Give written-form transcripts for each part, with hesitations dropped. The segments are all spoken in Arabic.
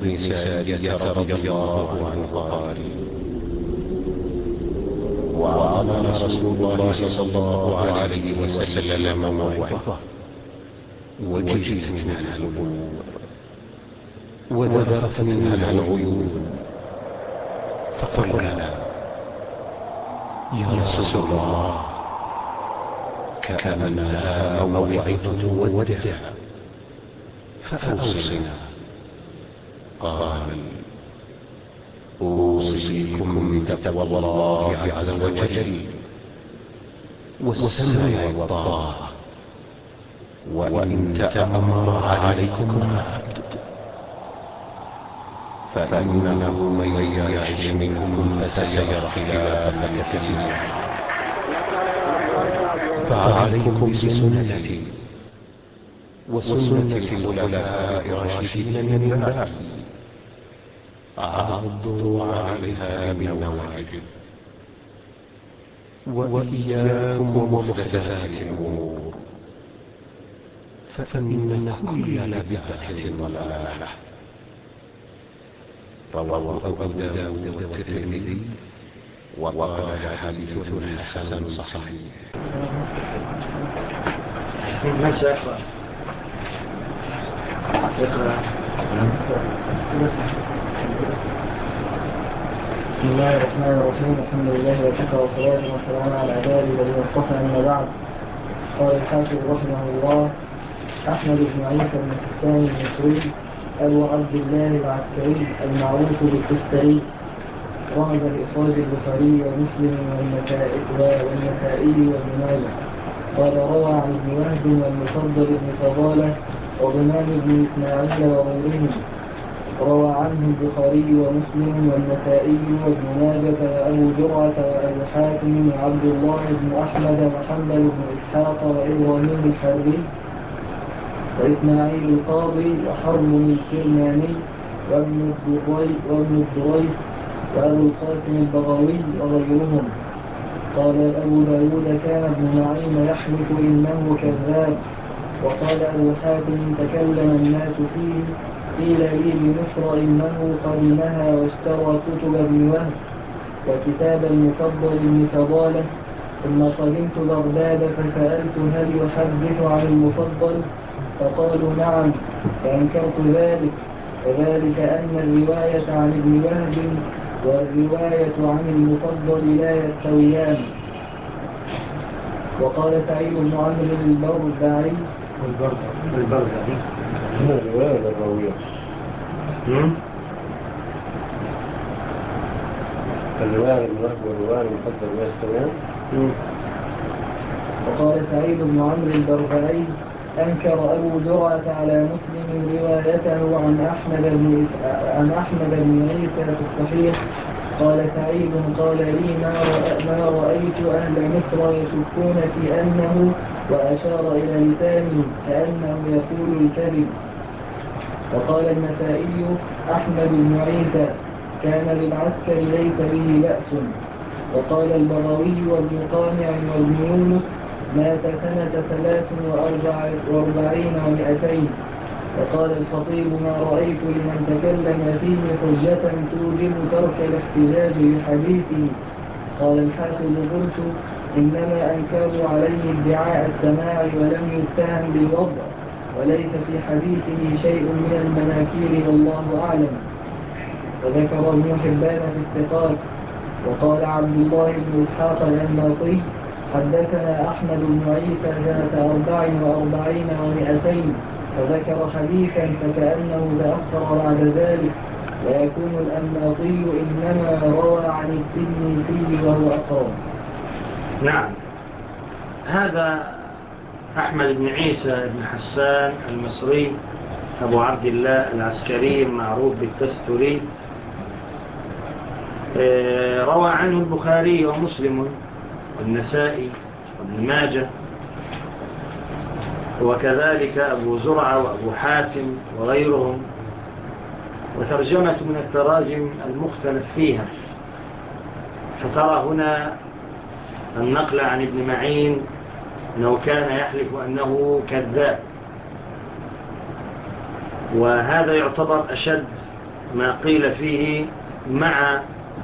بن سارية رضي الله عنه قال: وعظنا رسول الله صلى الله عليه وسلم موعظة وجلت منها القلوب وذرفت منها العيون، فقلنا: يا رسول الله، كأنها موعظة ودع، فأوصنا. قال: أوصيكم بتقوى الله عز وجل والسمع والطاعة، وإن تأمر عليكم عبد، فإنه من يعش منكم فسيرى اختلافا كثيرا، فعليكم بسنتي وسنة الخلفاء الراشدين من بعدي، عضوا عليها بالنواجذ، وإياكم ومحدثات الأمور، فإن كل بدعة ضلالة. رواه أبو داود والترمذي وقال حديث حسن صحيح. من سيقرأ؟ بسم الله الرحمن الرحيم. الحمد لله وكفى والصلاة والسلام على عباده الذين اصطفى، أما بعد. قال الحافظ رحمه الله: أحمد بن عيسى بن حسان المصري أبو عبد الله العسكري المعروف بالتستري، رغب بإخراج البخاري ومسلم والنسائي وابن ماجه. قال: روى عن ابن وهب والمفضل بن فضالة وضمان بن إسماعيل وغيرهم. روى عنه البخاري ومسلم والنسائي وابن ماجه وأبو جرعة وأبو حاتم وعبد الله بن أحمد وحنبل بن إسحاق وإبراهيم الحربي وإسماعيل القاضي وحرم الكرماني وابن الدريس وأبو القاسم البغوي وغيرهم. قال أبو داود: كان ابن معين يحلف إنه كذاب. وقال أبو حاتم: تكلم الناس فيه، قيل لي بمصر إنه قد نهى واشترى كتب ابن وهب وكتاب المفضل بن فضالة. ثم قدمت بغداد فسألت: هل يحدث عن المفضل؟ فقالوا: نعم. فأنكرت ذلك، وذلك أن الرواية عن ابن وهب والرواية عن المفضل لا يستويان. وقال سعيد بن عمرو البرزعي هنا الرواية ولا الراوية؟ الرواية عن ابن وهب والرواية عن المفضل لا يستويان. وقال سعيد بن عمرو البرزعي: أنكر أبو جرعة على مسلم روايته عن أحمد بن عيسى في الصحيح. قال سعيد: قال لي: ما رأيت أهل مصر يشكون في أنه، وأشار إلى لسانه كأنه يقول الكذب. وقال النسائي: أحمد بن عيسى كان بالعسكر ليس به بأس. وقال البغوي وابن قانع وابن يونس: مات سنة 43 و200. وقال الخطيب: ما رأيت لمن تكلم فيه حجة توجب ترك الاحتجاج بحديثه. قال الحافظ: قلت: إنما أنكروا عليه ادعاء السماع ولم يتهم بالوضع، وليس في حديثه شيء من المناكير والله أعلم. وذكر ابن حبان في الثقات. وقال عبد الله بن إسحاق الأنماطي: حدثنا أحمد بن عيسى سنة 44 و200، فذكر حديثا فكأنه تأخر بعد ذلك، ويكون الأنماطي إنما روى عن التلميذي وهو أقرب. نعم، هذا أحمد بن عيسى بن حسان المصري أبو عبد الله العسكري المعروف بالتستري، روى عنه البخاري ومسلم والنسائي وابن ماجه، وكذلك أبو زرعة وأبو حاتم وغيرهم. وترجمة من التراجم المختلف فيها، فترى هنا النقل عن ابن معين أنه كان يحلف أنه كذاب، وهذا يعتبر أشد ما قيل فيه مع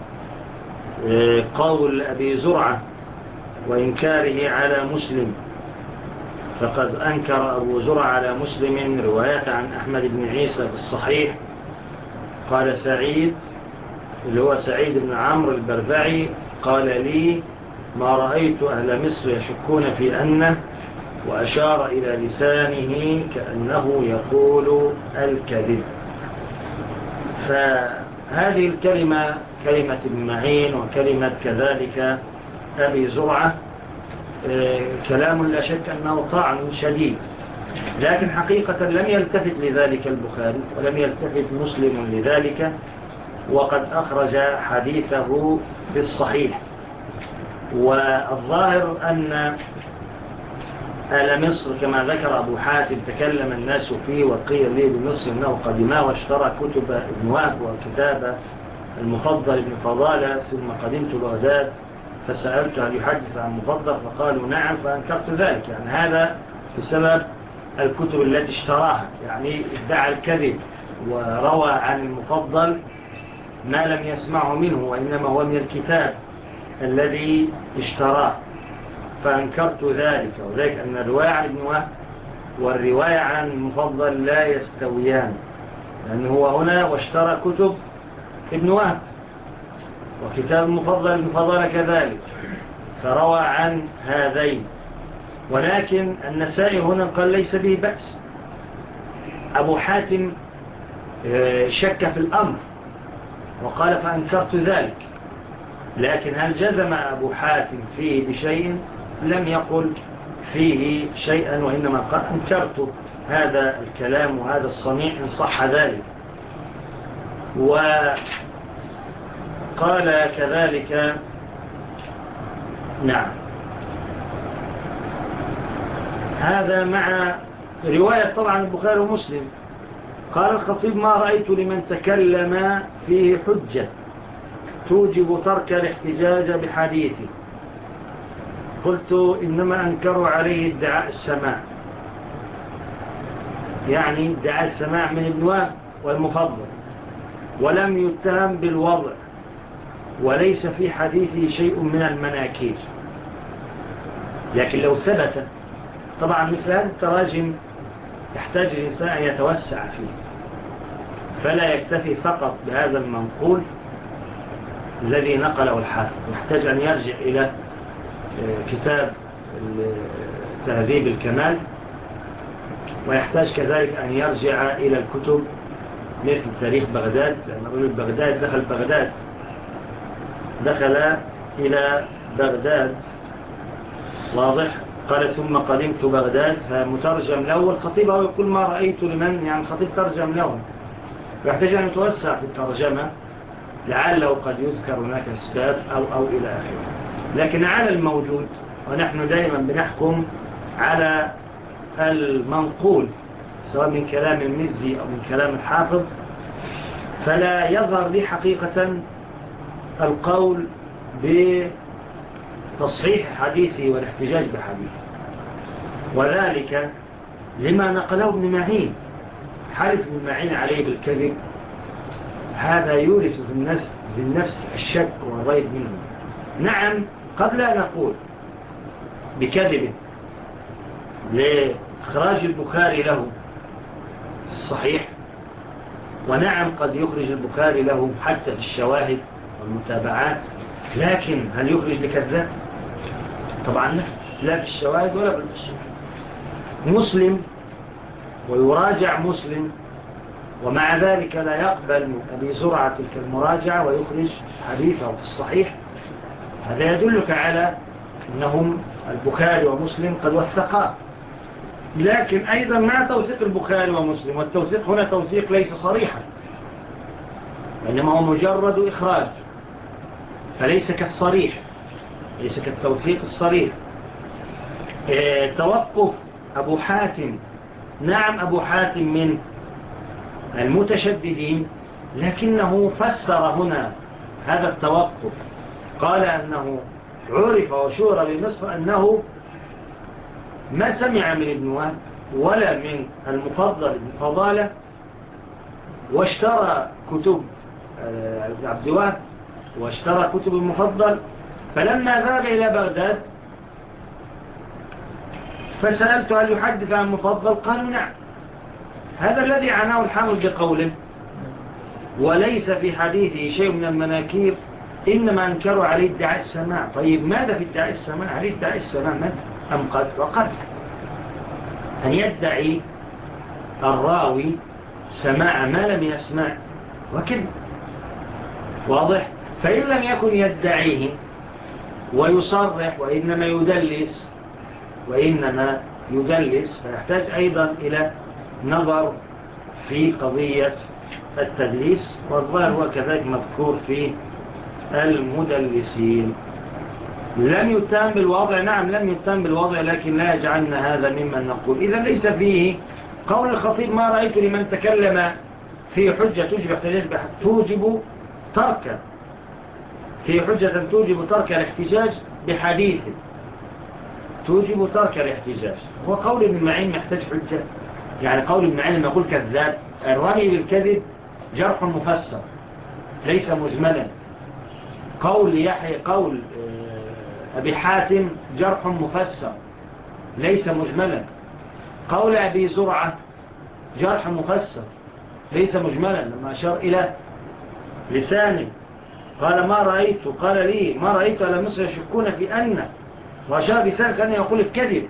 قول أبي زرعة وإنكاره على مسلم. فقد أنكر أبو زرعة على مسلم رواية عن أحمد بن عيسى في الصحيح. قال سعيد اللي هو سعيد بن عمرو البربعي قال لي ما رأيت أهل مصر يشكون في أنه، وأشار إلى لسانه كأنه يقول الكذب. فهذه الكلمة كلمة ابن معين وكلمة كذلك أبي زرعة كلام لا شك أنه طعن شديد، لكن حقيقة لم يلتفت لذلك البخاري ولم يلتفت مسلم لذلك، وقد أخرج حديثه في الصحيح. والظاهر أن أهل مصر كما ذكر أبو حاتم تكلم الناس فيه، وقيل لي بمصر أنه قدما واشترى كتب ابن وهب وكتاب المفضل ابن فضالة، ثم قدمت بغداد فسألت هل يحدث عن مفضل فقالوا نعم، فأنكرت ذلك. يعني هذا بسبب الكتب التي اشتراها، يعني ادعى الكذب وروى عن المفضل ما لم يسمعه منه، وإنما هو من الكتاب الذي اشتراه، فأنكرت ذلك. وذلك أن الرواية عن ابن وهب والرواية عن المفضل لا يستويان، لأنه هو هنا واشترى كتب ابن وهب وكتاب المفضل ابن فضالة كذلك، فروى عن هذين. ولكن النسائي هنا قال ليس به بأس. أبو حاتم شك في الأمر وقال فأنكرت ذلك، لكن هل جزم أبو حاتم فيه بشيء؟ لم يقل فيه شيئا، وإنما قال أنكرت هذا الكلام وهذا الصنيع إن صح ذلك. وقال كذلك نعم، هذا مع رواية طبعا البخاري ومسلم. قال الخطيب ما رأيت لمن تكلم فيه حجة توجب ترك الاحتجاج بحديثه. قلت إنما أنكروا عليه ادعاء السماع، يعني ادعاء السماع من ابن وهب والمفضل، ولم يتهم بالوضع، وليس في حديثه شيء من المناكير. لكن لو ثبت، طبعا مثل هذه التراجم يحتاج الإنسان أن يتوسع فيه، فلا يكتفي فقط بهذا المنقول الذي نقله الحافظ، يحتاج أن يرجع إلى كتاب تهذيب الكمال، ويحتاج كذلك أن يرجع إلى الكتب مثل تاريخ بغداد، لأن رجل بغداد دخل إلى بغداد، واضح. قال ثم قدمت بغداد، فمترجم له، والخطيب هو يقول ما رأيت لمن، يعني الخطيب ترجم له، يحتاج أن يتوسع في الترجمة لعله قد يذكر هناك أسباب أو إلى آخره. لكن على الموجود، ونحن دائما بنحكم على المنقول سواء من كلام المزي أو من كلام الحافظ، فلا يظهر لي حقيقة القول بتصحيح حديثه والاحتجاج بحديثه، وذلك لما نقله ابن معين. حلف ابن معين عليه بالكذب، هذا يورث في النفس الشك والريب منه. نعم قد لا نقول بكذب لإخراج البخاري له في الصحيح، ونعم قد يخرج البخاري له حتى في الشواهد والمتابعات، لكن هل يخرج لكذاب؟ طبعا لا في الشواهد ولا في الشواهد. مسلم ويراجع مسلم، ومع ذلك لا يقبل من أبي زرعة تلك المراجعة ويخرج حديثه في الصحيح. هذا يدلك على أنهم البخاري ومسلم قد وثقا، لكن أيضا مع توثيق البخاري ومسلم، والتوثيق هنا توثيق ليس صريحا، إنما هو مجرد إخراج، فليس كالصريح، ليس كالتوثيق الصريح. توقف أبو حاتم، نعم أبو حاتم من المتشددين، لكنه فسر هنا هذا التوقف، قال أنه عرف وشهر بمصر أنه ما سمع من ابن وهب ولا من المفضل ابن فضالة واشترى كتب عبد الوهاب واشترى كتب المفضل. فلما ذهب إلى بغداد فسألت هل يحدث عن المفضل؟ قالوا نعم. هذا الذي عناه الحافظ بقوله وليس في حديثه شيء من المناكير، إنما أنكروا عليه ادعاء السماع. طيب ماذا في ادعاء السماع؟ هل ادعاء السماع ماذا؟ أم قد وقد أن يدعي الراوي سماع ما لم يسمع وكذا واضح. فإن لم يكن يدعيه ويصرح وإنما يدلس فيحتاج أيضا إلى نظر في قضية التدليس، والظاهر هو كذلك مذكور في المدلسين. لم يتهم بالوضع، نعم لم يتهم بالوضع، لكن لا يجعلنا هذا ممن نقول إذا ليس فيه قول الخطيب ما رأيت لمن تكلم في حجة توجب ترك في حجة توجب ترك الاحتجاج بحديث توجب ترك الاحتجاج. هو قول ابن معين محتاج حجة؟ يعني قول ابن معين لما يقول كذاب، الرمي بالكذب جرح مفسر ليس مجملا. قول يحيى قول أبي حاتم جرح مفسر ليس مجملا. قول أبي زرعة جرح مفسر ليس مجملا. لما أشار إلى لسانه قال ما رأيت، قال لي ما رأيت على مصر يشكون في أن، وأشار لسانه كان يقول الكذب.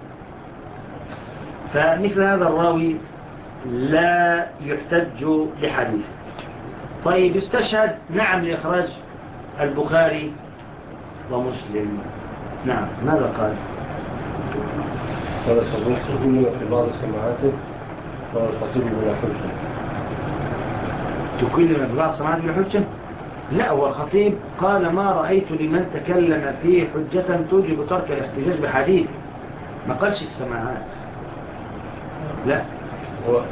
فمثل هذا الراوي لا يحتج بحديث. طيب استشهد نعم لإخراج البخاري ومسلم. نعم ماذا قال؟ قال صدوق تكلم في بعض سماعاته والخطيب بلا حجة. تكلم في بعض سماعاته بلا حجة؟ لا، هو الخطيب قال ما رأيت لمن تكلم فيه حجة توجب ترك الاحتجاج بحديث، ما قالش السماعات. لا هو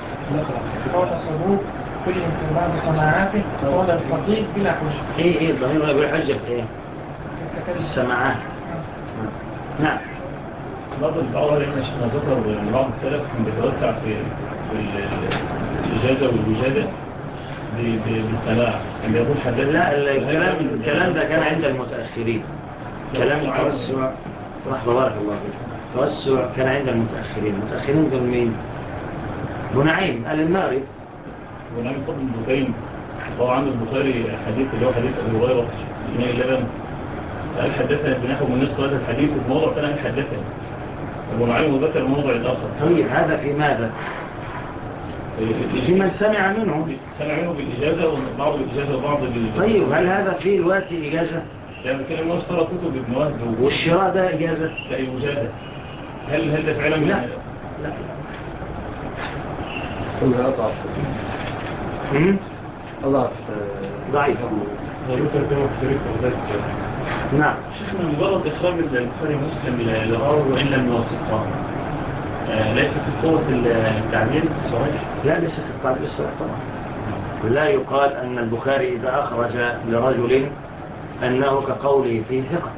صدوق كل من بعض سماعاته قال الخطيب بلا حجة. ايه الضمير بلا حجة في ايه؟ السماعات. نعم. بعض الأول إحنا ذكر بعض السلف كان بيتوسع في الإجازة والوجادة بالسماع، كان بيقول حدث. لا الكلام ده كان عند المتأخرين. كلام التوسع رحمة بارك الله فيك، التوسع كان عند المتأخرين دول مين؟ بنعيم الماري. بنعيم فضل البخاري هو عنده البخاري حديث اللي هو حديث أبي هريرة في إناء اللبن، قال حدثنا بنحو من نصف هذا الحديث وفي موضع ثاني حدثنا أبو نعيم وذكر الموضع الآخر. طيب هذا في ماذا؟ في من سمع منه بالإجازة وبعض الإجازة وبعض طيب هل هذا فيه الوقت إجازة؟ يعني كلمة اشترى كتب ابن وهب والشراء ده إجازة؟ لا وجادة. هل ده فعلا؟ لا كلها أضعف ضعيف. نعم. شيخنا مجرد إخراج البخاري مسلم لغاوه وإن لم يوثقه ليس في قوة التعبير الصحيح؟ لا ليس في التعبير الصحيح طبعا. لا يقال أن البخاري إذا أخرج لرجل أنه كقوله فيه ثقة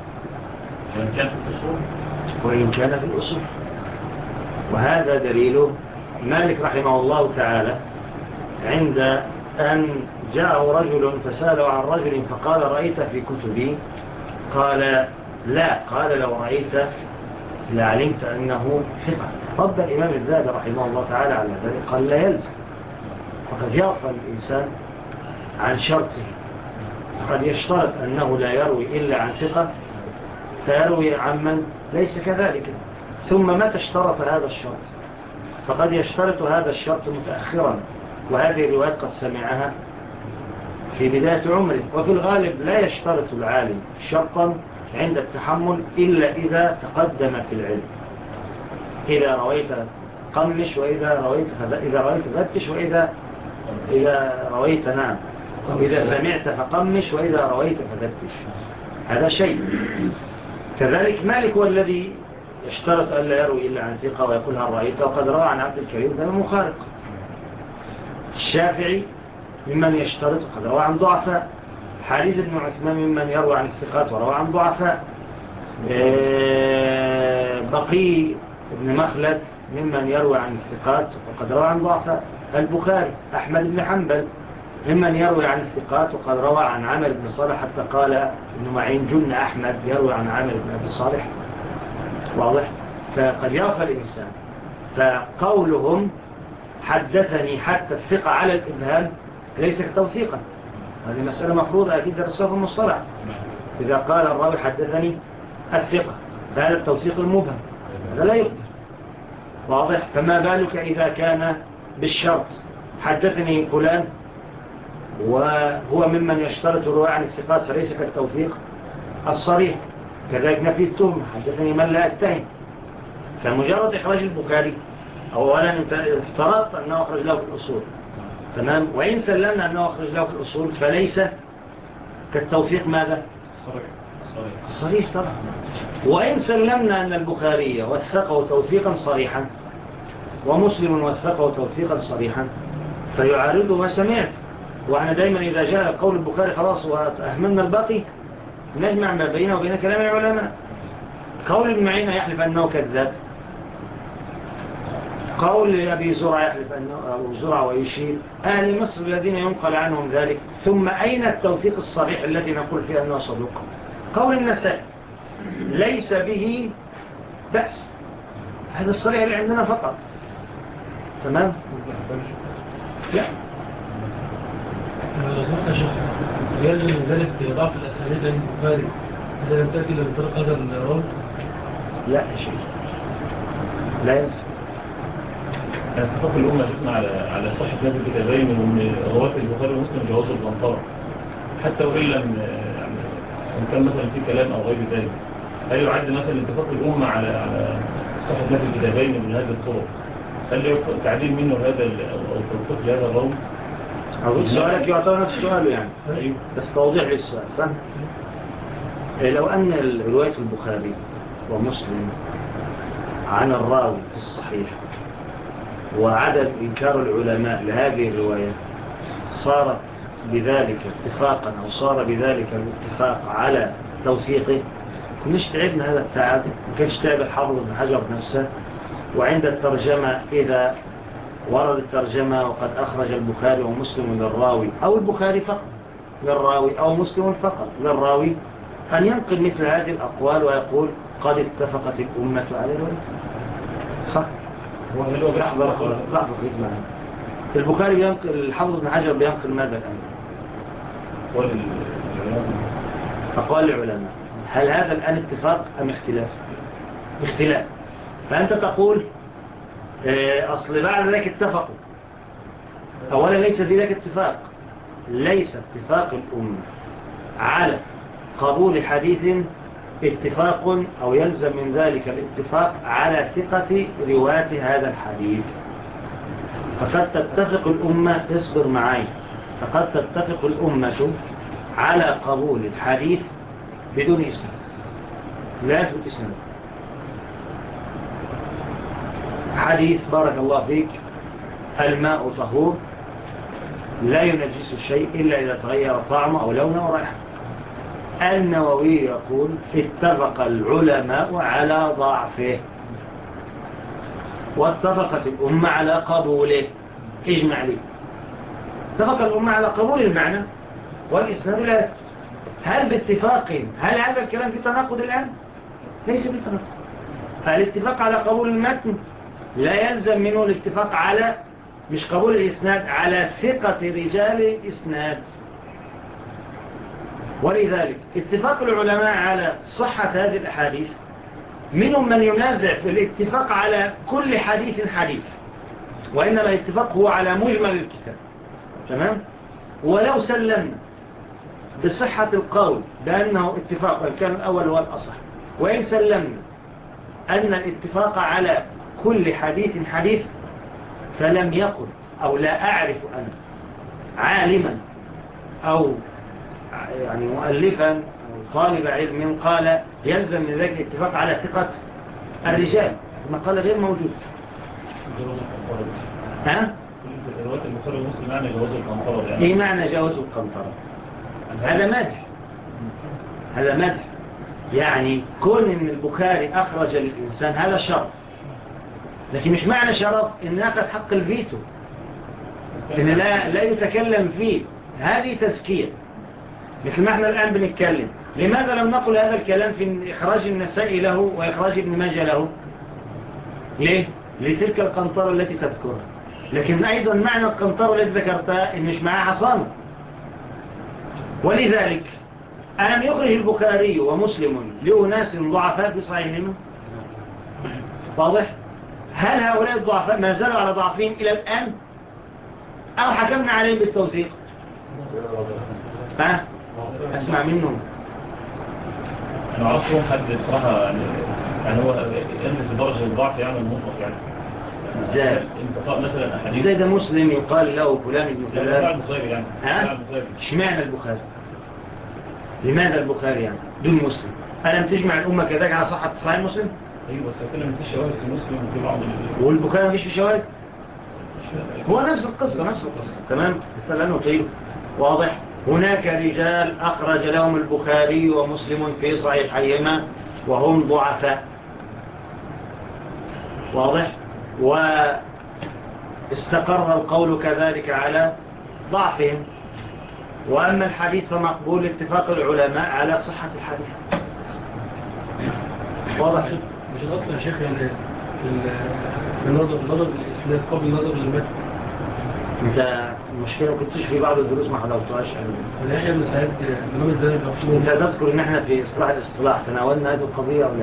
وإن كان في الأصول. وهذا دليله مالك رحمه الله تعالى عند أن جاءه رجل فسأله عن رجل فقال رأيت في كتبي؟ قال لا. قال لو رأيت لعلمت أنه ثقة. رد الإمام الذهبي رحمه الله تعالى على ذلك قال لا يلزم، وقد يغفل الإنسان عن شرطه. قد يشترط أنه لا يروي إلا عن ثقة فيروي عن من ليس كذلك. ثم متى اشترط هذا الشرط؟ فقد يشترط هذا الشرط متأخرا، وهذه الروايات قد سمعها في بداية عمره. وفي الغالب لا يشترط العالم شرطا عند التحمل إلا إذا تقدم في العلم. إذا رويت قمش، وإذا رويت فتش، وإذا رويت نعم، إذا سمعت فقمش، وإذا رويت ففتش. هذا شيء. كذلك مالك هو الذي يشترط أن لا يروي إلا عن ثقة ويقول هل رأيت، وقد روى عن عبد الكريم ده مخارق. الشافعي ممن يشترط وقد روى عن ضعفاء. حارث بن عثمان ممن يروى عن الثقات وروى عن ضعفاء. بقي بن مخلد ممن يروى عن الثقات وقد روى عن ضعفاء. البخاري أحمد بن حنبل ممن يروي عن الثقات، وقد روى عن عامر بن صالح حتى قال ابن معين جن أحمد يروي عن عامر بن أبي صالح. واضح؟ فقد يغفل الإنسان. فقولهم حدثني حتى الثقة على الإبهام ليس توثيقا، هذه مسألة مفروضة أكيد درسوها في المصطلح. إذا قال الراوي حدثني الثقة هذا التوثيق المبهم، هذا لا يقبل. واضح؟ فما بالك إذا كان بالشرط حدثني فلان وهو ممن يشترط الرواية عن الثقات فليس كالتوثيق الصريح. كذلك نفي التهم حدثني من لا أتهم. فمجرد إخراج البخاري أولا أنت افترضت أنه أخرج له في الأصول، تمام، وإن سلمنا أنه أخرج له في الأصول فليس كالتوثيق ماذا؟ الصريح طبعا. وإن سلمنا أن البخاري وثقه توثيقا صريحا ومسلم وثقه توثيقا صريحا فيعارض ما سمعت. وأنا دايما إذا جاء قول البخاري خلاص وأهملنا الباقي نجمع ما بينه وبين كلام العلماء. قول ابن معين يحلف أنه كذاب، قول أبي زرع يحلف أنه أبو زرع ويشير، أهل مصر الذين ينقل عنهم ذلك. ثم أين التوثيق الصريح الذي نقول فيه أنه صدوق؟ قول النسائي ليس به بأس، هذا الصريح اللي عندنا فقط. تمام؟ لا يلزم من ذلك ضعف الأسانيد عند البخاري إذا لم تأتي إلى طريق هذا الراوي؟ لا يا شيخ، لا يلزم. اتفاق الأمة جبنا على صحة هذه الكتابين ومن رواة البخاري ومسلم جواز البنطرة، حتى وإن لم يعني إن كان مثلا في كلام أو غير ذلك، هل يعد مثلا اتفاق الأمة على صحة هذه الكتابين من هذه الطرق؟ هل يوفق تعديل منه هذا أو توفيق لهذا الراوي؟ سؤالك يعتبر نفس سؤاله يعني. أيوه. بس توضيح للسؤال فهم. لو أن رواية البخاري ومسلم عن الراوي في الصحيح وعدم إنكار العلماء لهذه الرواية صار بذلك اتفاقا أو صار بذلك الاتفاق على توثيقه، كناش تعبنا هذا التعب، كناش تعب الحافظ بن حجر نفسه. وعند الترجمة إذا ورد الترجمة وقد أخرج البخاري ومسلم للراوي أو البخاري فقط للراوي أو مسلم فقط للراوي أن ينقل مثل هذه الأقوال ويقول قد اتفقت الأمة على الرواية. صح؟ لحظة البخاري بينقل، الحافظ بن حجر بينقل ماذا الآن؟ أقوال العلماء. هل هذا الآن اتفاق أم اختلاف؟ اختلاف. فأنت تقول أصل بعد ذلك اتفقوا. أولا ليس في ذلك اتفاق، ليس اتفاق الأمة على قبول حديث اتفاق أو يلزم من ذلك الاتفاق على ثقة رواة هذا الحديث. فقد تتفق الأمة، اصبر معي، فقد تتفق الأمة على قبول الحديث بدون إسناد، لا يثبت إسناد. حديث بارك الله فيك الماء طهور لا ينجس الشيء إلا إذا تغير طعمه أو لونه أو رائحته. النووي يقول اتفق العلماء على ضعفه واتفقت الأمة على قبوله. اجمع لي، اتفق الأمة على قبول المعنى والإسناد لا يثبت. هل باتفاق هل هذا الكلام في تناقض الآن؟ ليس بتناقض. الاتفاق على قبول المتن لا يلزم منه الاتفاق على مش قبول الإسناد، على ثقة رجال الإسناد. ولذلك اتفاق العلماء على صحة هذه الأحاديث منهم من ينازع في الاتفاق على كل حديث حديث، وإنما الاتفاق هو على مجمل الكتاب. تمام؟ ولو سلمنا بصحة القول بأنه اتفاق، وإن كان الأول هو الأصح، وإن سلمنا أن الاتفاق على كل حديث حديث، فلم يقل أو لا أعرف أنا عالما أو يعني مؤلفا أو طالب علم قال يلزم من ذلك الاتفاق على ثقة الرجال. المقالة غير موجود. ها؟ رواية البخاري ومسلم معنى جواز القنطرة يعني. ايه معنى جواز القنطرة؟ هذا مدح، هذا مدح. يعني كون ان البخاري اخرج للانسان هذا شرف، لكن مش معنى شرف ان اخذ حق الفيتو. إن لا يتكلم فيه، هذه تزكية. مثل ما احنا الآن بنتكلم، لماذا لم نقل هذا الكلام في إخراج النسائي له وإخراج ابن ماجه له؟ ليه؟ لتلك القنطرة التي تذكرها. لكن أيضا معنى القنطرة التي ذكرتها إن مش معها حصانة. ولذلك ألم يخرج البخاري ومسلم لأناس ضعفاء في صحيحهم؟ واضح؟ هل هؤلاء الضعفاء ما زالوا على ضعفهم إلى الآن؟ أو حكمنا عليهم بالتوثيق؟ أسمع منهم. أنا عرفت حد بصراحة يعني هو ينزل بدرجة الضعف يعني المطلق يعني. ازاي؟ انتقاء مثلا أحاديث. ازاي ده مسلم يقال له فلان ابن فلان؟ لا البخاري يعني. اشمعنى البخاري؟ لماذا البخاري يعني؟ دون مسلم. ألم تجمع الأمة كذلك على صحة صحيح مسلم؟ أيوة بس كنا من في شواهد في مسلم وفي بعض والبخاري مفيش في شواهد؟ هو نفس القصة تمام؟ استلانه طيب واضح؟ هناك رجال أخرج لهم البخاري ومسلم في صحيحيهما وهم ضعفاء، واضح؟ واستقر القول كذلك على ضعفهم. وأما الحديث فمقبول اتفاق العلماء على صحة الحديث. واضح؟ مش الأصل يا شيخ يعني النظر للإسناد قبل النظر للمتن. انت المشكلة كنتش في بعض الدروس ما حضرتهاش يعني يحيى بن سعيد الإمام الذهبي مفهوم. انت تذكر ان احنا في الاصطلاح تناولنا هذه القضية او لا؟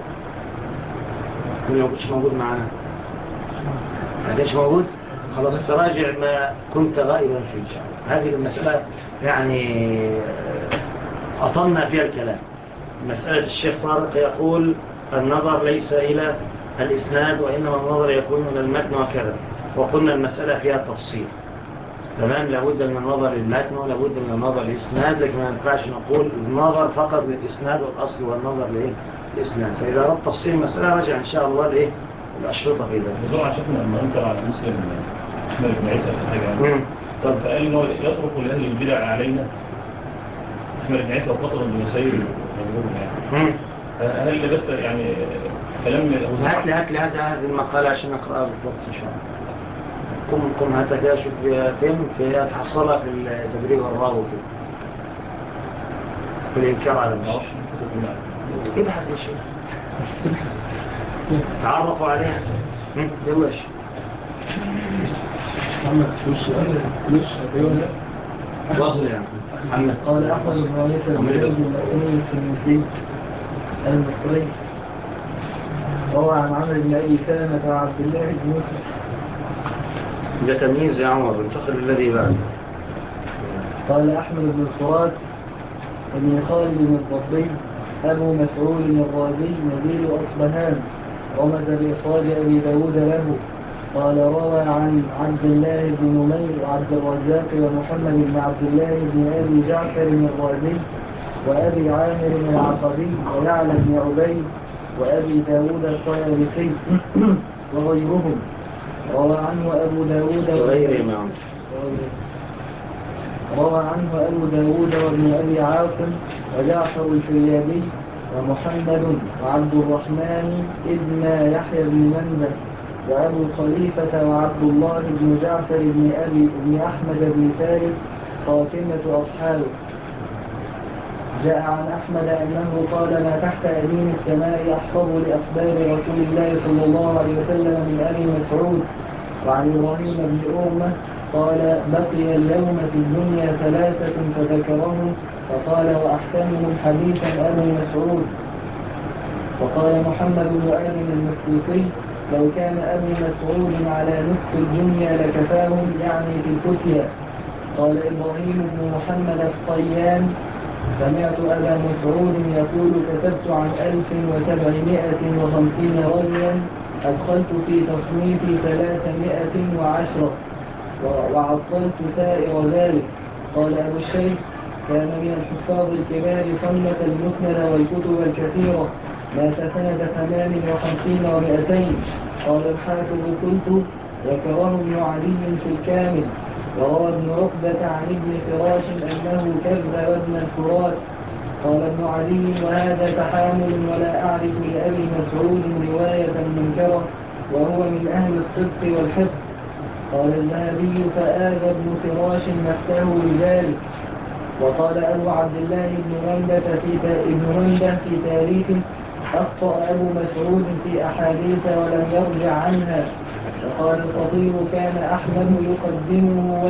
ما كنتش موجود معنا؟ ما كنتش موجود؟ خلاص تراجع ما كنت غائبا فيه. هذه المسألة يعني أطلنا فيها الكلام. مسألة الشيخ طارق يقول النظر ليس إلى الإسناد وإنما النظر يكون إلى المتن وكذا، وقلنا المسألة فيها تفصيل. تمام، لابد من النظر للمتن ولابد من النظر للإسناد، لكن ما ينفعش نقول النظر فقط للإسناد والأصل والنظر للإسناد. فإذا رد تفصيل المسألة رجع إن شاء الله لإيه الأشرطة في ذلك. بسرعة شفنا لما أنكر على مسلم أحمد بن عيسى في حاجة طب فقال إنه يترك لأهل البدع علينا أحمد بن عيسى وقطر بن مسير يعني. هل ده بس يعني كلام من هات لي هذه المقالة عشان أقرأها بالضبط إن شاء الله. قم هاتها كده شوف فين في تحصلها في التدريب والراوي في الإنكار على المشروع. ابحث يا شيخ تعرفوا عليها. يلا يا شيخ محمد واصل يا محمد. قال أحمد بن عيسى بن المأمون الترمذي المصري روى عن عمرو بن أبي سلمة وعبد الله بن يوسف. ده تمييز يا عمر، انتقل الذي بعد. قال أحمد بن الفرات بن خالد الضبي أبو مسعود الرازي نبيل أصبهان رمز بإخراج أبي داود له. قال روى عن عبد الله بن نمير وعبد الرزاق ومحمد بن عبد الله بن أبي جعفر الرازي وأبي عامر العقبي ويعلى بن عبيد وأبي داود الطيالسي وغيرهم. روى عنه أبو داود وابن أبي عاصم وجعفر الفريابي ومحمد وعبد الرحمن ابن يحيى بن منده وأبو خليفة وعبد الله بن جعفر بن أحمد بن ثالث خاتمة أصحابه. جاء عن أحمد أنه قال ما تحت أدين السماء أحفظ لأخبار رسول الله صلى الله عليه وسلم من أبي مسعود. وعن إبراهيم بن أمة قال بقي اليوم في الدنيا ثلاثة فذكرهم فقال وأحسنهم حديثا أبو مسعود. وقال محمد بن آدم المسلوقي لو كان أبو مسعود على نصف الدنيا لكفاهم يعني في الفتية. قال إبراهيم بن محمد الطيان سمعت أبا مسعود يقول كتبت عن 1750 رجلا أدخلت في تصنيفي 310 وعطلت سائر ذلك. قال أبو الشيخ كان من الحفاظ الكبار صنف المسند والكتب الكثيرة مات سنة 58 و200. قال الحافظ قلت ذكره ابن علي في الكامل. وروى ابن عقبة عن ابن فراش أنه كذب ابن الفرات. قال ابن علي وهذا تحامل ولا أعرف لأبي مسعود رواية منكرة وهو من أهل الصدق والحفظ. قال الذهبي فآذى ابن فراش نفسه لذلك. وقال أبو عبد الله ابن منده في تاريخه أخطأ أبو مسعود في أحاديث ولم يرجع عنها. وقال الخطيب كان أحمد يقدمه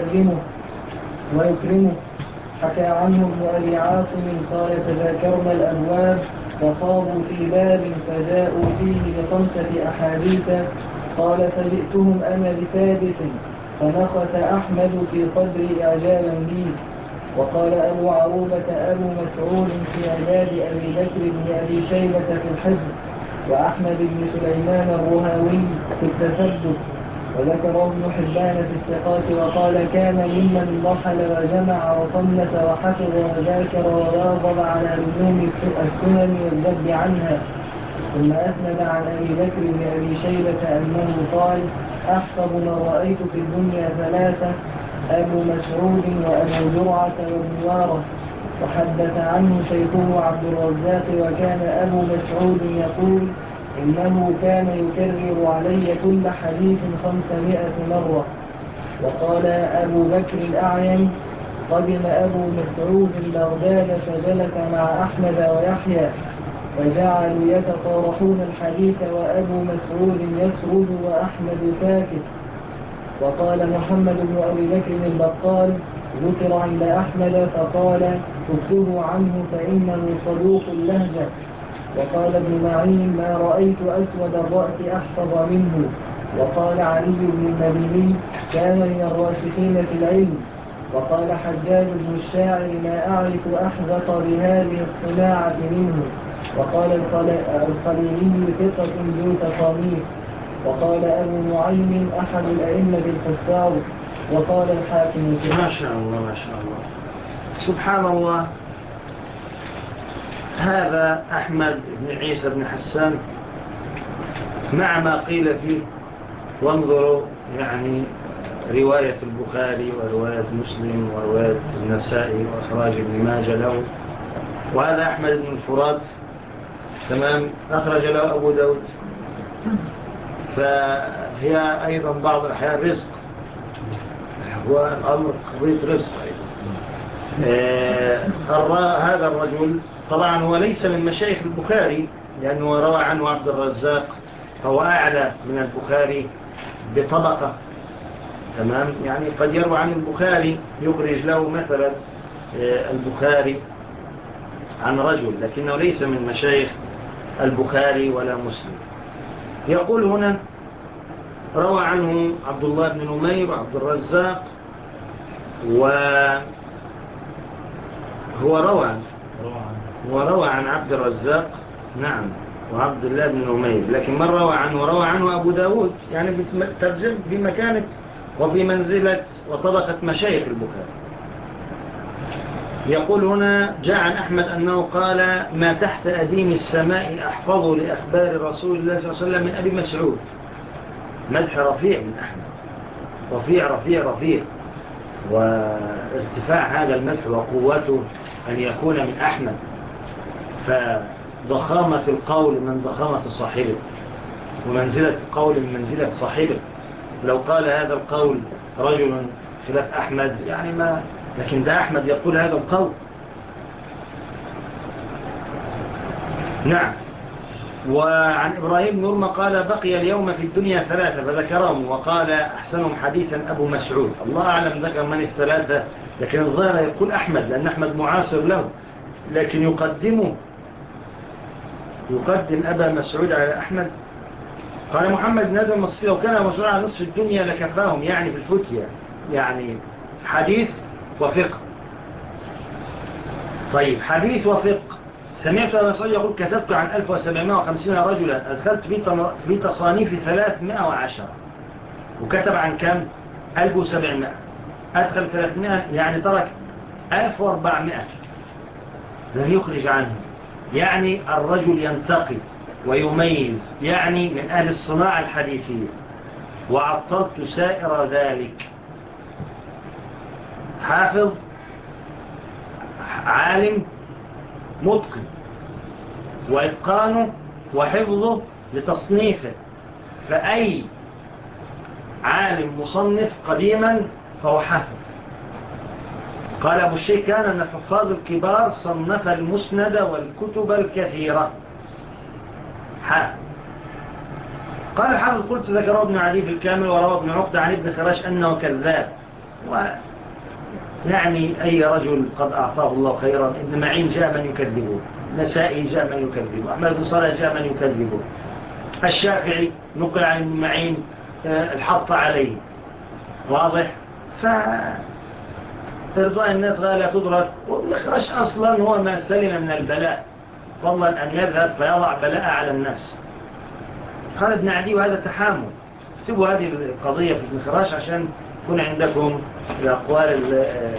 ويكرمه. حكى عنه ابن أبي عاصم قال تذاكرنا الأبواب فصابوا في باب فجاءوا فيه ب5 أحاديث. قال فجئتهم أنا ب3 فنخس أحمد في صدري إعجابا بي. وقال أبو عروبة أبو مسعود في عباد أبي بكر بن أبي شيبة في الحفظ وأحمد بن سليمان الرهاوي في التثبت. وذكر ابن حبان في الثقات وقال كان ممن رحل وجمع وصنف وحفظ وذاكر وواظب على لزوم السنن والذب عنها. ثم أسند عن أبي بكر بن أبي شيبة أنه قال أحفظ من رأيت في الدنيا 3 أبو مسعود وأبو زرعة وابن وارة. وحدث عنه شيخه عبد الرزاق وكان أبو مسعود يقول إنه كان يكرر علي كل حديث 500 مرة. وقال أبو بكر الأعين قدم أبو مسعود بغداد فجلس مع أحمد ويحيى فجعلوا يتطارحون الحديث وأبو مسعود يسرد وأحمد ساكت. وقال محمد بن أبي بكر البقال ذكر عند أحمد فقال كتبه عنه فإنه صدوق اللهجة. وقال ابن معين ما رأيت أسود الرأس أحفظ منه. وقال علي بن المديني كان من الراسخين في العلم. وقال حجاج بن الشاعر ما أعرف أحذق بهذه الصناعة منه. وقال الخليلي ثقة ذو تصانيف. وقال أبو نعيم أحد الأئمة الحفاظ. وقال الحاكم ما شاء الله ما شاء الله سبحان الله. هذا أحمد بن عيسى بن حسان مع ما قيل فيه. وانظروا يعني رواية البخاري ورواية مسلم ورواية النسائي وإخراج ابن ماجه له. وهذا أحمد بن الفرات تمام أخرج له أبو داود. فهي أيضا بعض الأحيان رزق. هو الأمر قضية رزق أيضا. هذا الرجل طبعا هو ليس من مشايخ البخاري لأنه روى عنه عبد الرزاق فهو أعلى من البخاري بطبقة. تمام يعني قد يروى عن البخاري يخرج له مثلا البخاري عن رجل لكنه ليس من مشايخ البخاري ولا مسلم. يقول هنا روى عنه عبد الله بن نمير وعبد الرزاق وروى عن عبد الرزاق نعم وعبد الله بن نمير. لكن من روى عنه أبو داود يعني بترجم في مكانة وفي منزلة وطبقة مشايخ البخاري. يقول هنا جاء عن أحمد أنه قال ما تحت أديم السماء أحفظ لأخبار رسول الله صلى الله عليه وسلم من أبي مسعود. مدح رفيع من أحمد رفيع وارتفاع هذا المدح وقوته أن يكون من أحمد. فضخامة القول من ضخامة صاحبه ومنزلة القول من منزلة صاحبه. لو قال هذا القول رجل خلاف أحمد يعني ما لكن ده أحمد يقول هذا القول. نعم. وعن إبراهيم نورما قال بقي اليوم في الدنيا 3 فذكرهم وقال أحسنهم حديثا أبو مسعود. الله أعلم ذكر من 3 لكن الظاهر يقول أحمد لأن أحمد معاصر له لكن يقدم أبا مسعود على أحمد. قال محمد نادى المصري لو كان مسعود على نصف الدنيا لكفاهم يعني بالفتية يعني حديث وفقه. طيب حديث وفقه. سمعت أبا مسعود يقول كتبت عن 1750 رجلا أدخلت في تصانيف 310 وكتب عن كم 1700 أدخل 300 يعني ترك 1400 لم يخرج عنه. يعني الرجل ينتقي ويميز يعني من أهل الصناعة الحديثية. وعطلت سائر ذلك حافظ عالم متقن وإتقانه وحفظه لتصنيفه. فأي عالم مصنف قديما فهو حافظ. قال أبو الشيخ كان أن الحفاظ الكبار صنف المسند والكتب الكثيرة. حافظ. قال الحافظ قلت ذكر ابن عدي في الكامل وروى ابن عقدة عن ابن خراش أنه كذاب. يعني أي رجل قد أعطاه الله خيرا. ابن معين جاء من يكذبه، نسائي جاء من يكذبه، أحمد بن صالح جاء من يكذبه، الشافعي نقل عن ابن معين الحط عليه. واضح؟ فرضاء الناس غاية تدرك. والخراش أصلا هو ما سلم من البلاء، فضلا أن يذهب فيضع بلاء على الناس. قال ابن عدي وهذا تحامل. اكتبوا هذه القضية في ابن خراش عشان يكون عندكم الأقوال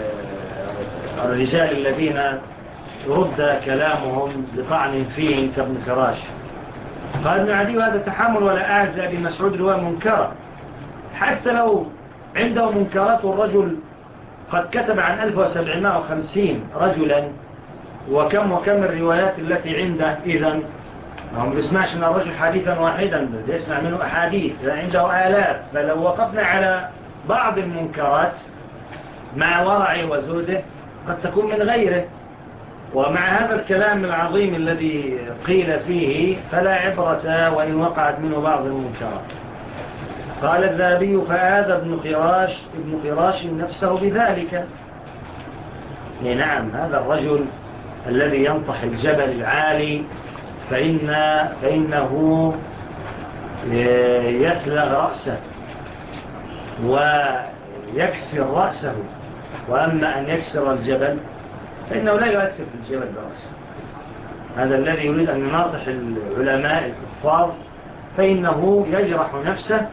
الرجال الذين رد كلامهم بطعن فيهم كابن خراش. قال ابن عدي وهذا تحامل ولا أعز لأبي مسعود رواية منكرة. حتى لو عنده منكرات الرجل قد كتب عن 1750 رجلا، وكم الروايات التي عنده. إذن ما بيسمعش من الرجل حديثا واحدا، بيسمع منه أحاديث عنده آلاف. فلو وقفنا على بعض المنكرات مع ورعه وزهده قد تكون من غيره. ومع هذا الكلام العظيم الذي قيل فيه فلا عبرة وإن وقعت منه بعض المنكرات. قال الذهبي فآذى ابن خراش نفسه بذلك. نعم، هذا الرجل الذي ينطح الجبل العالي فإنه يثلغ رأسه ويكسر رأسه. وأما أن يكسر الجبل فإنه لا يؤثر في الجبل برأسه. هذا الذي يريد أن يناطح العلماء الكفار فإنه يجرح نفسه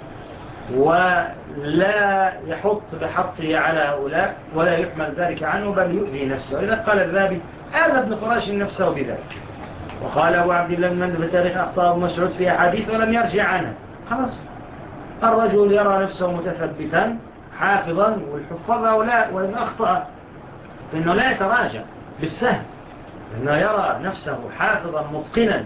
ولا يحط بحطه على هؤلاء ولا يحمل ذلك عنه، بل يؤذي نفسه. إذا قال الذهبي هذا ابن خراش نفسه بذلك. وقال أبو عبد الله المند في تاريخ أخطاء أبو مسعود في أحاديث ولم يرجع عنها. خلاص، الرجل يرى نفسه متثبتا حافظا، والحفاظ هؤلاء وإن أخطأ فإنه لا يتراجع بالسهل، إنه يرى نفسه حافظا متقنا،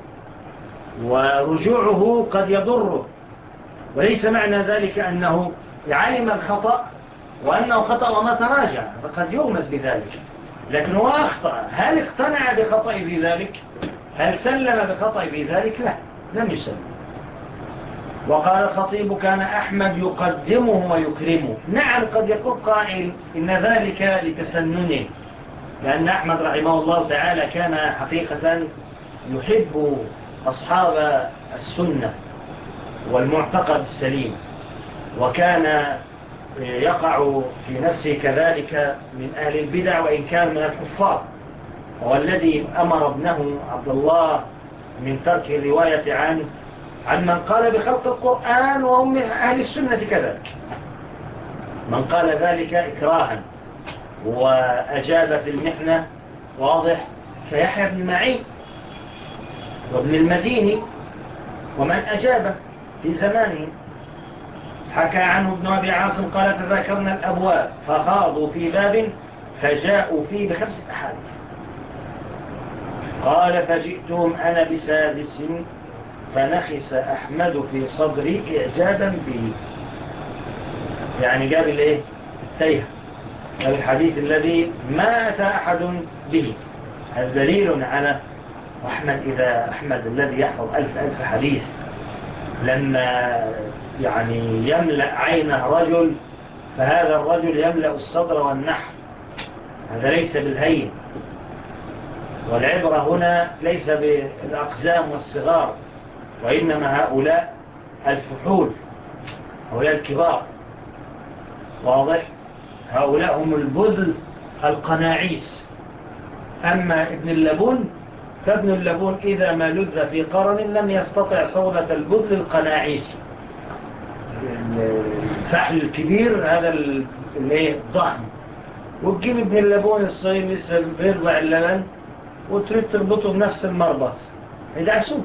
ورجوعه قد يضره. وليس معنى ذلك أنه يعلم الخطأ وأنه خطأ وما تراجع، فقد يغمز بذلك. لكن هو أخطأ، هل اقتنع بخطأ في ذلك؟ هل سلم بخطأ في ذلك؟ لا، لم يسلم. وقال الخطيب كان أحمد يقدمه ويكرمه. نعم، قد يقول قائل إن ذلك لتسننه، لأن أحمد رحمه الله تعالى كان حقيقة يحب أصحاب السنة والمعتقد السليم، وكان يقع في نفسه كذلك من أهل البدع وإن كان من الكفار. هو الذي أمر ابنه عبد الله من ترك الرواية عن من قال بخلق القرآن وهم من أهل السنة كذلك، من قال ذلك إكراها وأجاب في المحنة. واضح؟ كيحيى بن معين وابن المديني ومن أجاب في زمانه. حكى عنه ابن أبي عاصم قال تذاكرنا الأبواب فخاضوا في باب فجاءوا فيه ب5 أحاديث. قال فجئتهم أنا ب6 فنخس أحمد في صدري إعجابا به. يعني جاب الإيه؟ التيه، جاب الحديث الذي ما أتى أحد به. هذا دليل على أحمد. إذا أحمد الذي يحفظ 1000 حديث لما يعني يملأ عينه رجل، فهذا الرجل يملأ الصدر والنحر. هذا ليس بالهين. والعبرة هنا ليس بالأقزام والصغار، وإنما هؤلاء الفحول، هؤلاء الكبار. واضح؟ هؤلاء هم البذل القناعيس. أما ابن اللبون فابن اللبون إذا ما لذ في قرن لم يستطع صولة البذل القناعيس. الفحل الكبير هذا الضخم، وتجيب ابن اللبون الصغير لسه بيرضع اللبن وتريد تربطه بنفس المربط، يدعسوه.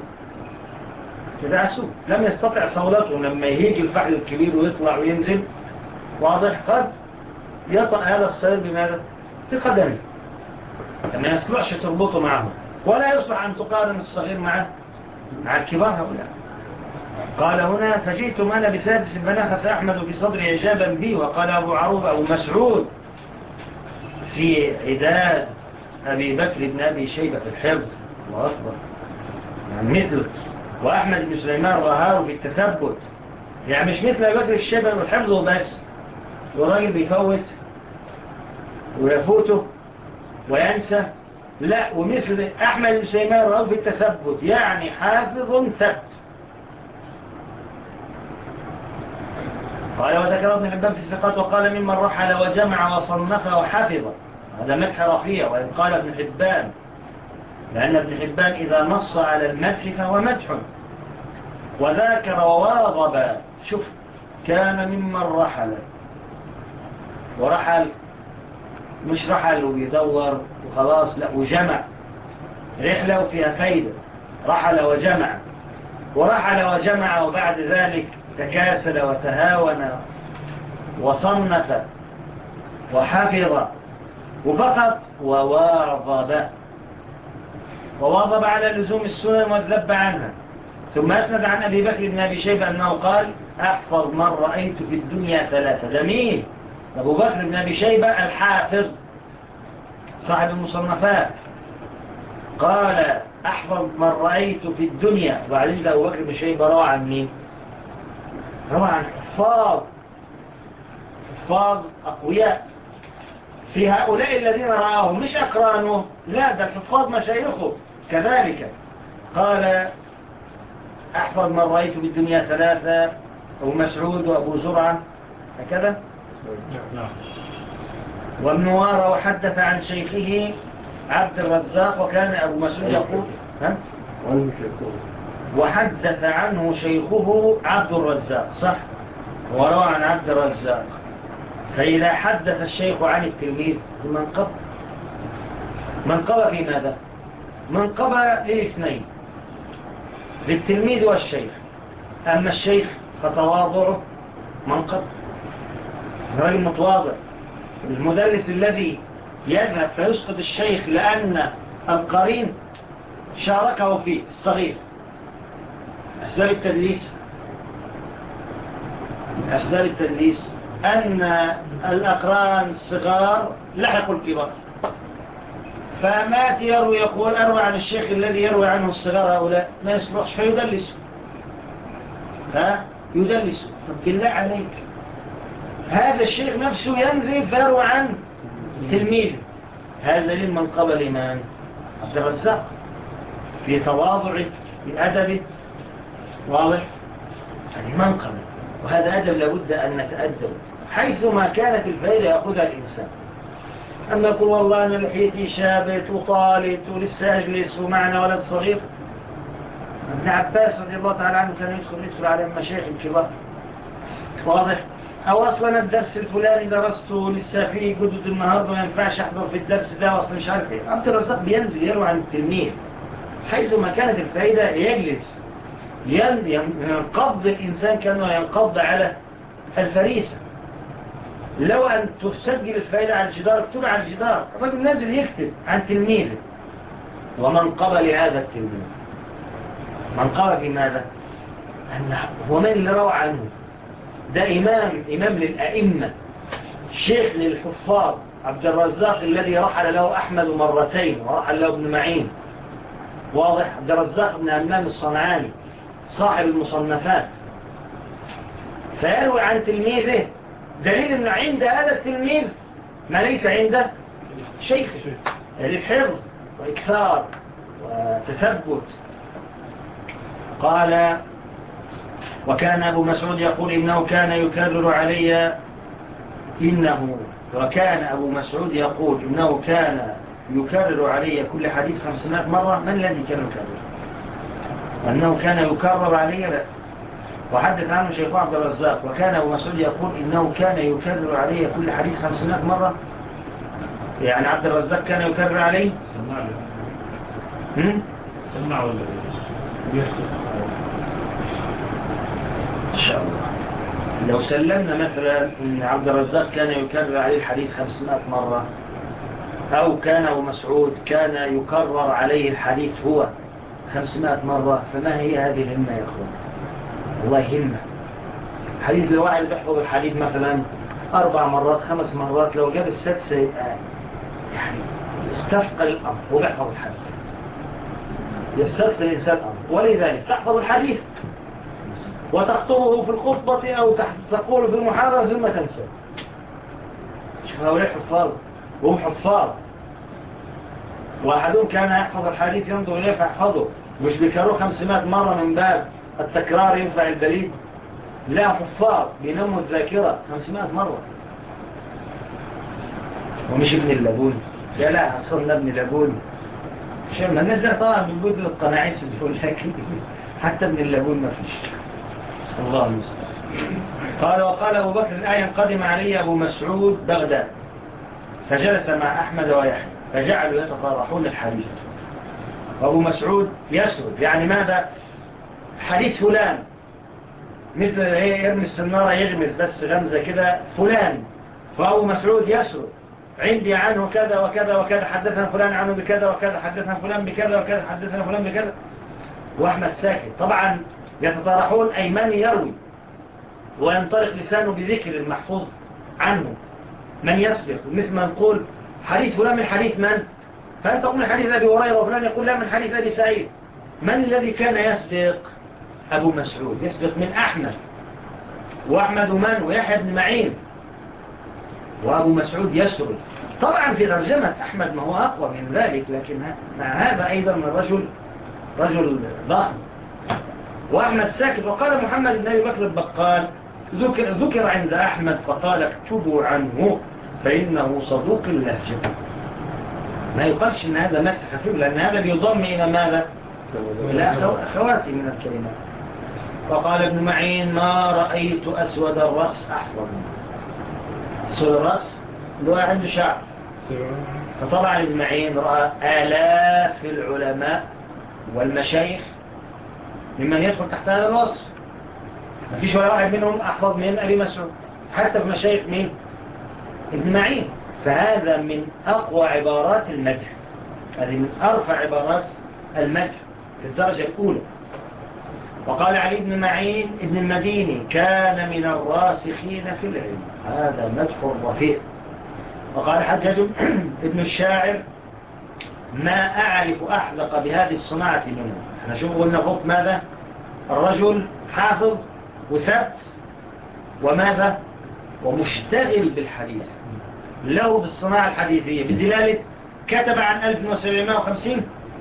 لم يستطع صولته. لما يهيج الفحل الكبير ويطلع وينزل، واضح، قد يطأ هذا الصغير بماذا؟ في قدمه. لما يصلحش تربطه معه، ولا يصلح أن تقارن الصغير مع الكبار هؤلاء. قال هنا فجئتم أنا بسادس فنخس أحمد في صدري إعجابا بي. وقال أبو عروبة أبو مسعود في عداد أبي بكر بن أبي شيبة في الحفظ. الله أكبر، يعني مثله. وأحمد بن سليمان رهاه في التثبت، يعني مش مثل أبي بكر الشيبة والحفظ وبس، والراجل بيفوت ويفوته وينسى، لا، ومثل أحمد بن سليمان رهاه في التثبت، يعني حافظ ثبت. قال وذكر ابن حبان في الثقات وقال ممن رحل وجمع وصنف وحفظ، هذا مدح رفيع. وإن قال ابن حبان، لأن ابن حبان إذا نص على المدح فهو مدح. وذاكر وواظب، شوف، كان ممن رحل، ورحل مش رحل ويدور وخلاص، لا، وجمع، رحلة وفيها فايدة، رحل وجمع، ورحل وجمع وبعد ذلك تكاسل وتهاون وصنف وحفظ، وفقط وواظب على لزوم السنن والذب عنها. ثم أسند عن أبي بكر بن أبي شيبة أنه قال أحفظ من رأيت في الدنيا ثلاثة. ده مين؟ أبو بكر بن أبي شيبة الحافظ صاحب المصنفات، قال أحفظ من رأيت في الدنيا. وبعدين ده أبو بكر بن شيبة روى عن مين؟ روى عن حفاظ أقوياء في هؤلاء الذين رآهم، مش أقرانه، لا، ده الحفاظ مشايخه كذلك. قال أحفظ من رأيت في الدنيا ثلاثة، أبو مسعود وأبو زرعة هكذا. وابن وارى وحدث عن شيخه عبد الرزاق، وكان أبو مسعود يقول وحدث عنه شيخه عبد الرزاق، صح، وروى عن عبد الرزاق. فإذا حدث الشيخ عن التلميذ منقبة في ماذا؟ منقبة للاثنين، للتلميذ والشيخ. أما الشيخ فتواضعه منقب، رجل متواضع. المدرس الذي يذهب فيسقط الشيخ لأن القرين شاركه فيه الصغير. أسباب التدليس أن الأقران الصغار لحقوا الكبار، فمات يروي يقول أروى عن الشيخ الذي يروي عنه الصغار هؤلاء ما يصلحش، فيدلسوا. طب بالله عليك، هذا الشيخ نفسه ينزل فيروي عن تلميذه. هذا للمنقبة لمن؟ عبد الرزاق، في تواضعه، في أدبه، واضح؟ هذه منقبة، وهذا أدب لابد أن نتأدب حيثما كانت الفائدة يأخذها الإنسان. أما يقول والله أنا لحيتي شابت وطالت ولسه أجلس ومعنا ولد صغير. ابن عباس رضي الله تعالى عنه كان يدخل على المشايخ الكبار، واضح؟ أو أصلا الدرس الفلاني درسته لسه فيه جدد النهاردة ما ينفعش أحضر في الدرس ده، وأصلا مش عارف إيه. عبد الرزاق بينزل يروي عن التلميذ حيثما كانت الفائدة، يجلس ينقض الإنسان كأنه ينقض على الفريسة. لو أن تسجل الفائدة على الجدار اكتب على الجدار. الرجل نازل يكتب عن تلميذه. ومن قبل هذا التلميذ منقبة في ماذا؟ هو من اللي روى عنه؟ ده إمام للأئمة، شيخ للحفاظ، عبد الرزاق الذي رحل له أحمد مرتين ورحل له ابن معين، واضح؟ عبد الرزاق بن همام الصنعاني صاحب المصنفات، فيروي عن تلميذه، دليل أنه عند هذا التلميذ ما ليس عنده شيخ، الحفظ وإكثار وتثبت. قال وكان أبو مسعود يقول إنه كان يكرر علي وكان أبو مسعود يقول إنه كان يكرر علي كل حديث 500 مرة. من الذي كان يكرر؟ وأنه كان يكرر علي لا. وحدث عنه شيخ عبد الرزاق وكان أبو مسعود يقول إنه كان يكرر علي كل حديث 500 مرة، يعني عبد الرزاق كان يكرر عليه. سمع ولا إن شاء الله لو سلمنا مثلا أن عبد الرزاق كان يكرر عليه الحديث 500 مرة، أو كان أبو مسعود كان يكرر عليه الحديث هو 500 مرة، فما هي هذه الهمة يا أخوان؟ الله يهمه. حديث الواحد بيحفظ الحديث مثلا 4 مرات 5 مرات، لو جاب السادسة يبقى يعني يستثقل الأمر وبيحفظ الحديث، يستثقل الإنسان الأمر. ولذلك تحفظ الحديث وتخطبه في الخطبة أو تقوله في المحاضرة ثم تنسى. شوف هؤلاء حفاظ وهم حفاظ، وأحدهم كان يحفظ الحديث ينظر إليه فيحفظه، مش بيكروه 500 مرة من باب التكرار ينفع البليد. لا، حفاظ بينموا الذاكرة 500 مرة. ومش ابن اللبون، يا لا أصلنا ابن اللبون ما الناس طبعا من بود القناعيس تقول لكن حتى ابن اللبون ما فيش. الله المستعان. قال وقال أبو بكر الآية قدم علي أبو مسعود بغداد فجلس مع أحمد ويحيى فجعلوا يتطارحون الحديث، وأبو مسعود يسرد يعني ماذا؟ حديث فلان، مثل يرمي السنارة يغمز بس غمزة كده فلان، فأبو مسعود يسرد عندي عنه كذا وكذا وكذا، حدثنا فلان عنه بكذا وكذا، حدثنا فلان بكذا وكذا، حدثنا فلان بكذا، وأحمد ساكت. طبعا يتطارحون أي من يروي، وينطلق لسانه بذكر المحفوظ عنه من يسبق، مثل ما نقول حديث فلان من حديث من، فأنت تقول حديث أبي هريرة وفلان يقول لا من حديث أبي سعيد. من الذي كان يسبق؟ أبو مسعود يسبق من أحمد، وأحمد من ويحيى بن معين، وأبو مسعود يسرد. طبعا في ترجمة أحمد ما هو أقوى من ذلك، لكن مع هذا أيضا من رجل ضخم. وأحمد ساكت. وقال محمد بن أبي بكر البقال ذكر عند أحمد فقال اكتبوا عنه فإنه صدوق اللهجة. ما يقالش أن هذا مسح خفيف، لأن هذا بيضم إلى ماذا؟ لا خواتي من الكلمات. وقال ابن معين ما رأيت أسود الرأس أحفظ. أسود الرأس اللي هو عنده شعر. فطبعا ابن معين رأى آلاف العلماء والمشايخ ممن يدخل تحت هذا الوصف، ما فيش ولا واحد منهم أحفظ من أبي مسعود، حتى في مشايخ مين؟ ابن معين. فهذا من أقوى عبارات المدح، هذه من أرفع عبارات المدح في الدرجة الأولى. وقال علي بن معين ابن المديني كان من الراسخين في العلم، هذا مدح رفيع. وقال حجاج ابن الشاعر ما أعرف أحلق بهذه الصناعة منه. احنا شوفوا قلنا فوق ماذا؟ الرجل حافظ وثبت وماذا؟ ومشتغل بالحديث، له بالصناعة الحديثية، بدلالة كتب عن 1750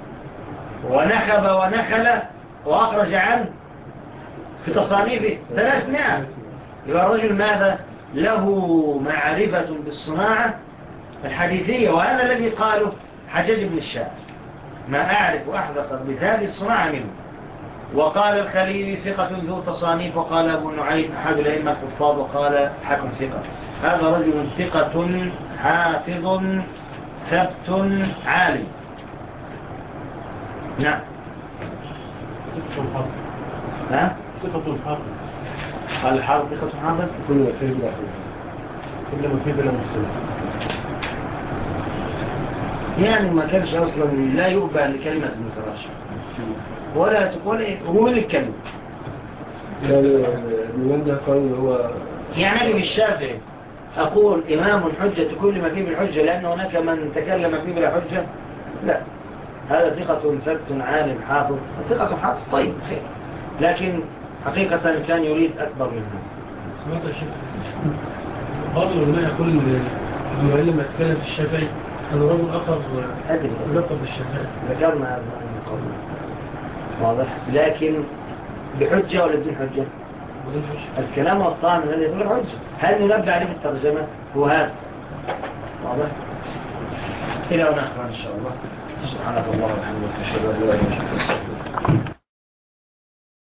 ونخب ونخل وأخرج عنه في تصانيفه 300. يبقى الرجل ماذا؟ له معرفة بالصناعة الحديثية، وهذا الذي قاله حجاج بن الشاعر ما أعرف أحدق بهذه الصناعة منه. وقال الخليل ثقة ذو تصانيف، وقال أبو نعيم أحد الأئمة الحفاظ، وقال حكم ثقة. هذا رجل ثقة حافظ ثبت عالم. نعم. ها؟ ثقة حافظ. قال الحافظ ثقة حافظ كل ما فيه بلا حافظ، كل ما فيه بلا مستوى. يعني ما كانش أصلا لا يؤبى لكلمة المتراشة ولا هو اللي يتكلم. من ده قال هو يعني أجب الشافعي أقول إمام حجة كل ما فيه بالحجة لأن هناك من تكلم فيه بلا حجة؟ لا، هذا ثقة ثبت عالم حافظ. ثقة حافظ طيب خير، لكن حقيقة كان يريد أكبر منها. سمعت الشيخ بعض العلماء يقول إنه لما يتكلم في الشافعي أن رجل آخر لقب الشافعي. ذكرنا هذا قبل واضح، لكن بحجة ولا بدون حجة؟ الكلام والطعن الذي يقول حجة. هل ننبه عليه بالترجمة؟ هو هذا واضح. إلى هنا إن شاء الله. سبحانك اللهم وبحمدك أشهد أن لا إله إلا أنت.